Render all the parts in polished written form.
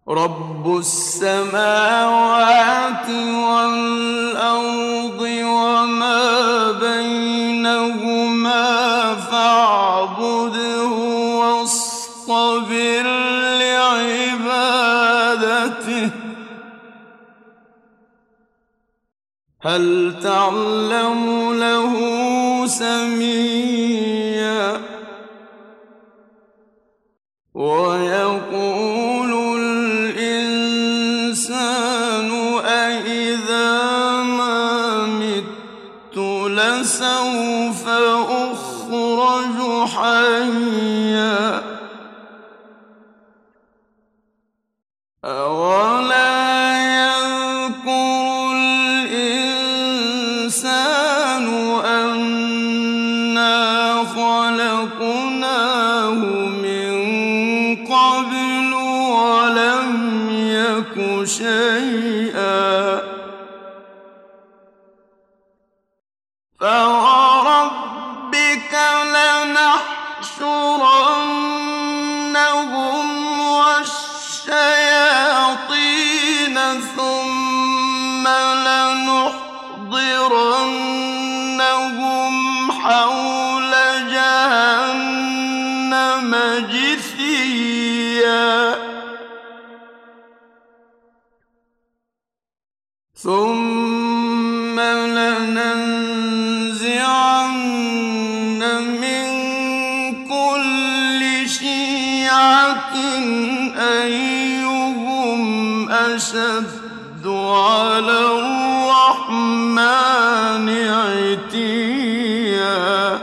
رب السماوات والأرض وما بينهما فاعبده واصطبر لعبادته هل تعلم له سميا ويقول الإنسان أإذا ما مت لسوف أخرج حيا أولا يذكر الإنسان أنا خلقناه من قبل ولم يك شيئا فوربك لنحشرنهم والشياطين ثم لنحضرنهم حول جهنم جثيا ثم لننزعن من كل شيعة أيهم أشد على الرحمن عتيا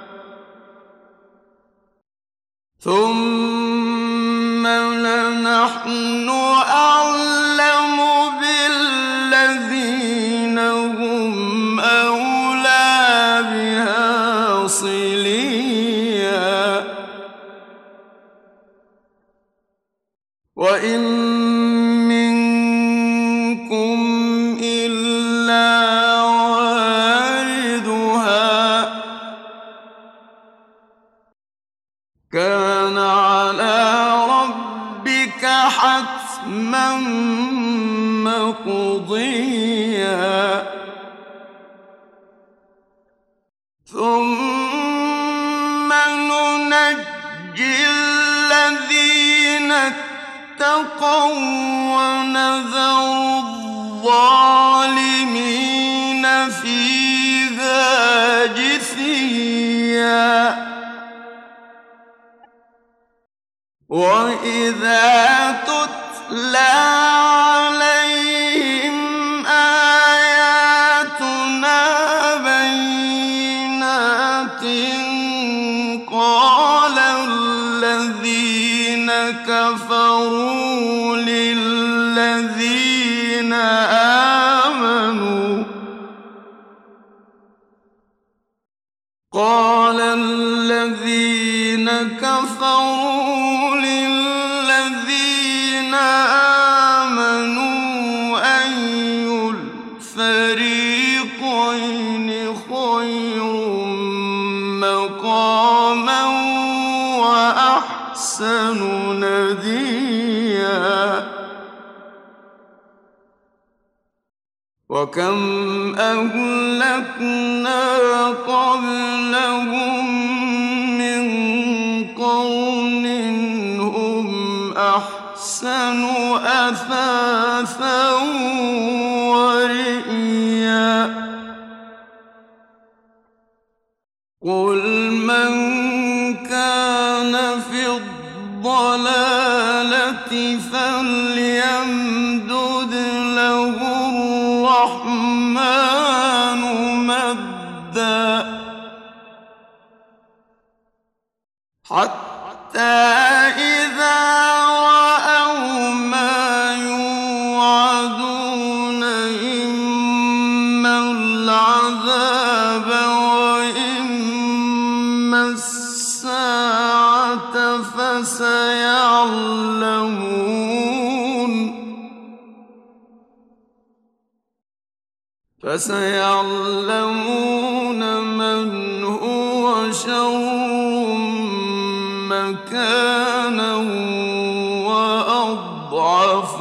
ثم لنحن أعلم بالذين هم أولى بها صليا وإن منكم إلا واردها كان على ربك حتما مقضيا ثم ننجي الذين اتقوا ونذر الظالمين فيها جثيا وإذا تتلى عليهم آياتنا بينات قال الذين كفروا للذين آمنوا قال الذين كفروا للذين آمنوا أي الفريقين خير مقاما وأحسن نديا وكم أهلكنا قبلهم من قرن هم أحسن أثاثا ورئيا قل من كان في الضلالة فليمدد له الرحمن مدا حتى إذا رأوا ما يوعدون إما العذاب وإما الساعة فسيعلمون من هو شر مكانا وأضل أضعف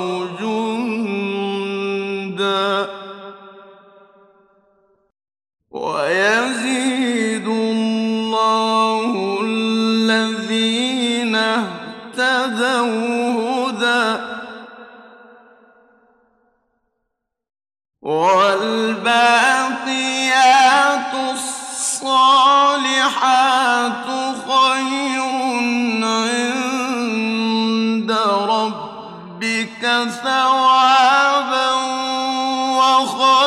جندا ويزيد الله الذين اهتدوا هدى والباقيات الصالحات خير عند ربك ثوابا وخير